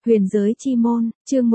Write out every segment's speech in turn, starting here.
Huyền giới chi môn, chương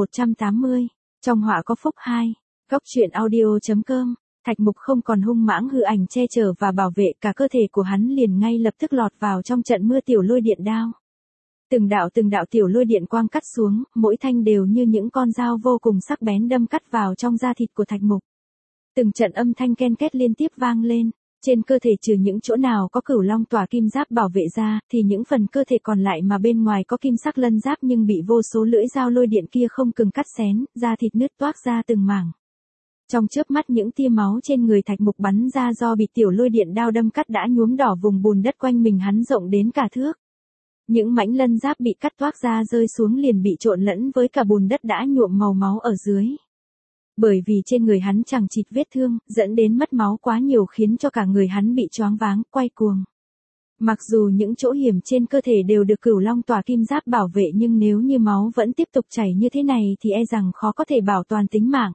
1180. Trong họa có phúc 2. Góc truyện audio.com. Thạch Mục không còn hung mãng hư ảnh che chở và bảo vệ, cả cơ thể của hắn liền ngay lập tức lọt vào trong trận mưa tiểu lôi điện đao. Từng đạo tiểu lôi điện quang cắt xuống, mỗi thanh đều như những con dao vô cùng sắc bén đâm cắt vào trong da thịt của Thạch Mục. Từng trận âm thanh ken két liên tiếp vang lên. Trên cơ thể trừ những chỗ nào có cửu long tỏa kim giáp bảo vệ ra, thì những phần cơ thể còn lại mà bên ngoài có kim sắc lân giáp nhưng bị vô số lưỡi dao lôi điện kia không ngừng cắt xén, da thịt nứt toác ra từng mảng. Trong chớp mắt những tia máu trên người Thạch Mục bắn ra do bị tiểu lôi điện đao đâm cắt đã nhuốm đỏ vùng bùn đất quanh mình hắn rộng đến cả thước. Những mảnh lân giáp bị cắt toác ra rơi xuống liền bị trộn lẫn với cả bùn đất đã nhuộm màu máu ở dưới. Bởi vì trên người hắn chẳng chịt vết thương, dẫn đến mất máu quá nhiều khiến cho cả người hắn bị choáng váng, quay cuồng. Mặc dù những chỗ hiểm trên cơ thể đều được cửu long tỏa kim giáp bảo vệ nhưng nếu như máu vẫn tiếp tục chảy như thế này thì e rằng khó có thể bảo toàn tính mạng.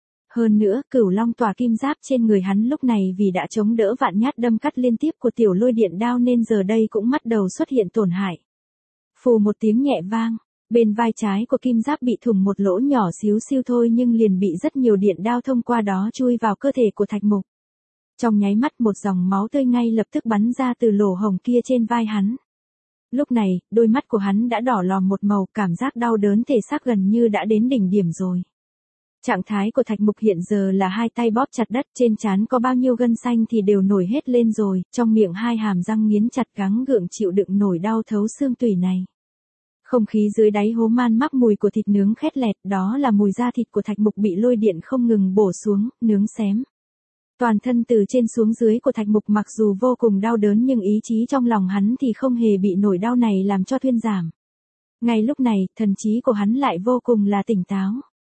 Hơn nữa, cửu long tỏa kim giáp trên người hắn lúc này vì đã chống đỡ vạn nhát đâm cắt liên tiếp của tiểu lôi điện đao nên giờ đây cũng bắt đầu xuất hiện tổn hại. Phù một tiếng nhẹ vang. Bên vai trái của kim giáp bị thủng một lỗ nhỏ xíu xiu thôi nhưng liền bị rất nhiều điện đao thông qua đó chui vào cơ thể của Thạch Mục. Trong nháy mắt một dòng máu tươi ngay lập tức bắn ra từ lỗ hổng kia trên vai hắn. Lúc này, đôi mắt của hắn đã đỏ lòm một màu, cảm giác đau đớn thể xác gần như đã đến đỉnh điểm rồi. Trạng thái của Thạch Mục hiện giờ là hai tay bóp chặt đất, trên trán có bao nhiêu gân xanh thì đều nổi hết lên rồi, trong miệng hai hàm răng nghiến chặt gắng gượng chịu đựng nổi đau thấu xương tủy này. Không khí dưới đáy hố man mắc mùi của thịt nướng khét lẹt, đó là mùi da thịt của Thạch Mục bị lôi điện không ngừng bổ xuống, nướng xém. Toàn thân từ trên xuống dưới của Thạch Mục mặc dù vô cùng đau đớn nhưng ý chí trong lòng hắn thì không hề bị nỗi đau này làm cho thuyên giảm. Ngay lúc này, thần trí của hắn lại vô cùng là tỉnh táo.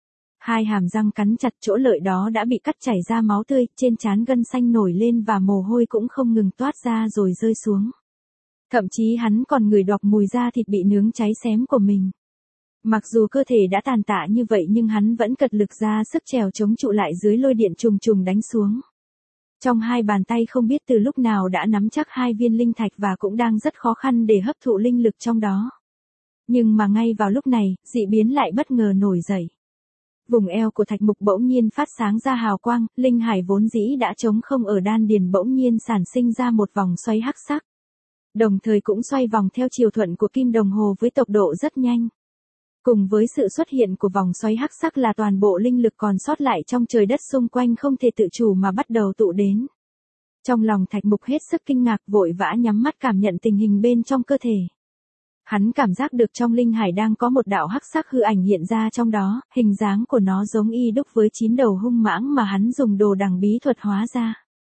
Hai hàm răng cắn chặt, chỗ lợi đó đã bị cắt chảy ra máu tươi, trên trán gân xanh nổi lên và mồ hôi cũng không ngừng toát ra rồi rơi xuống. Thậm chí hắn còn ngửi đọc mùi da thịt bị nướng cháy xém của mình. Mặc dù cơ thể đã tàn tạ như vậy nhưng hắn vẫn cật lực ra sức trèo chống trụ lại dưới lôi điện trùng trùng đánh xuống. Trong hai bàn tay không biết từ lúc nào đã nắm chắc hai viên linh thạch và cũng đang rất khó khăn để hấp thụ linh lực trong đó. Nhưng mà ngay vào lúc này, dị biến lại bất ngờ nổi dậy. Vùng eo của Thạch Mục bỗng nhiên phát sáng ra hào quang, linh hải vốn dĩ đã trống không ở đan điền bỗng nhiên sản sinh ra một vòng xoay hắc sắc. Đồng thời cũng xoay vòng theo chiều thuận của kim đồng hồ với tốc độ rất nhanh. Cùng với sự xuất hiện của vòng xoáy hắc sắc là toàn bộ linh lực còn sót lại trong trời đất xung quanh không thể tự chủ mà bắt đầu tụ đến. Trong lòng Thạch Mục hết sức kinh ngạc, vội vã nhắm mắt cảm nhận tình hình bên trong cơ thể. Hắn cảm giác được trong linh hải đang có một đạo hắc sắc hư ảnh hiện ra trong đó, hình dáng của nó giống y đúc với 9 đầu hung mãng mà hắn dùng đồ đằng bí thuật hóa ra.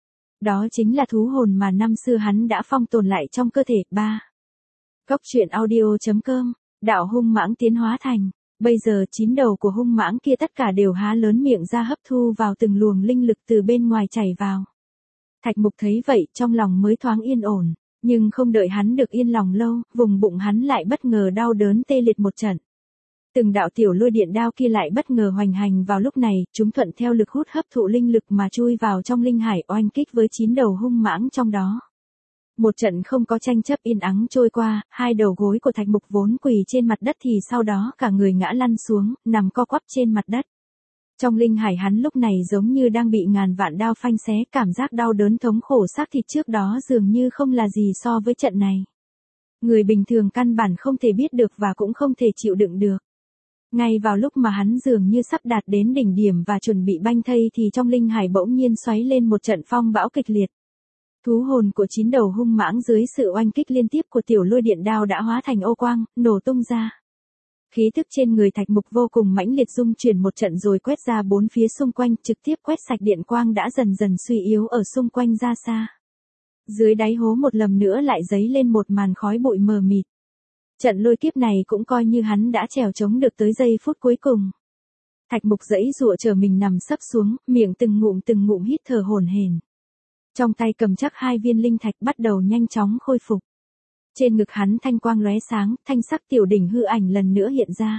Đó chính là thú hồn mà năm xưa hắn đã phong tồn lại trong cơ thể. 3. Góc truyện audio.com. Đạo hung mãng tiến hóa thành. Bây giờ 9 đầu của hung mãng kia tất cả đều há lớn miệng ra hấp thu vào từng luồng linh lực từ bên ngoài chảy vào. Thạch Mục thấy vậy trong lòng mới thoáng yên ổn. Nhưng không đợi hắn được yên lòng lâu, vùng bụng hắn lại bất ngờ đau đớn tê liệt một trận. Từng đạo tiểu lôi điện đao kia lại bất ngờ hoành hành vào lúc này, chúng thuận theo lực hút hấp thụ linh lực mà chui vào trong linh hải oanh kích với 9 đầu hung mãng trong đó. Một trận không có tranh chấp yên ắng trôi qua, hai đầu gối của Thạch Mục vốn quỳ trên mặt đất thì sau đó cả người ngã lăn xuống, nằm co quắp trên mặt đất. Trong linh hải hắn lúc này giống như đang bị ngàn vạn đao phanh xé, cảm giác đau đớn thống khổ xác thịt trước đó dường như không là gì so với trận này. Người bình thường căn bản không thể biết được và cũng không thể chịu đựng được. Ngay vào lúc mà hắn dường như sắp đạt đến đỉnh điểm và chuẩn bị banh thây thì trong linh hải bỗng nhiên xoáy lên một trận phong bão kịch liệt. Thú hồn của 9 đầu hung mãng dưới sự oanh kích liên tiếp của tiểu lôi điện đao đã hóa thành ô quang, nổ tung ra. Khí tức trên người Thạch Mục vô cùng mãnh liệt dung chuyển một trận rồi quét ra bốn phía xung quanh, trực tiếp quét sạch điện quang đã dần dần suy yếu ở xung quanh ra xa. Dưới đáy hố một lần nữa lại dấy lên một màn khói bụi mờ mịt. Trận lôi kiếp này cũng coi như hắn đã trèo chống được tới giây phút cuối cùng. Thạch Mục giãy giụa chờ mình nằm sấp xuống, miệng từng ngụm hít thở hổn hển. Trong tay cầm chắc hai viên linh thạch bắt đầu nhanh chóng khôi phục. Trên ngực hắn thanh quang lóe sáng, thanh sắc tiểu đỉnh hư ảnh lần nữa hiện ra.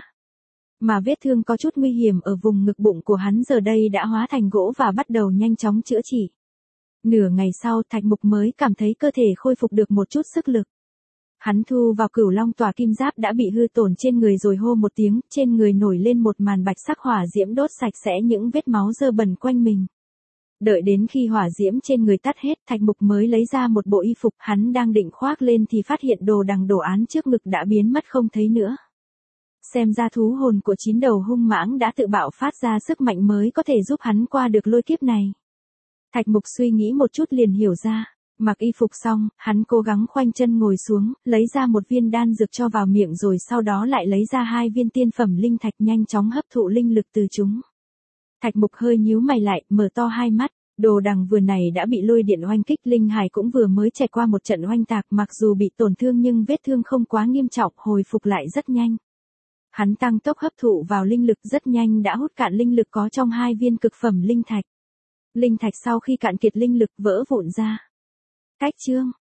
Mà vết thương có chút nguy hiểm ở vùng ngực bụng của hắn giờ đây đã hóa thành gỗ và bắt đầu nhanh chóng chữa trị. Nửa ngày sau Thạch Mục mới cảm thấy cơ thể khôi phục được một chút sức lực. Hắn thu vào cửu long tỏa kim giáp đã bị hư tổn trên người rồi hô một tiếng, trên người nổi lên một màn bạch sắc hỏa diễm đốt sạch sẽ những vết máu dơ bẩn quanh mình. Đợi đến khi hỏa diễm trên người tắt hết, Thạch Mục mới lấy ra một bộ y phục, hắn đang định khoác lên thì phát hiện đồ đằng đồ án trước ngực đã biến mất không thấy nữa. Xem ra thú hồn của 9 đầu hung mãng đã tự bạo phát ra sức mạnh mới có thể giúp hắn qua được lôi kiếp này. Thạch Mục suy nghĩ một chút liền hiểu ra. Mặc y phục xong, hắn cố gắng khoanh chân ngồi xuống, lấy ra một viên đan dược cho vào miệng rồi sau đó lại lấy ra 2 viên tiên phẩm linh thạch nhanh chóng hấp thụ linh lực từ chúng. Thạch Mục hơi nhíu mày lại, mở to hai mắt, đồ đằng vừa này đã bị lôi điện oanh kích, linh hải cũng vừa mới trải qua một trận oanh tạc, mặc dù bị tổn thương nhưng vết thương không quá nghiêm trọng, hồi phục lại rất nhanh. Hắn tăng tốc hấp thụ vào linh lực rất nhanh đã hút cạn linh lực có trong 2 viên cực phẩm linh thạch. Linh thạch sau khi cạn kiệt linh lực vỡ vụn ra. Cách chương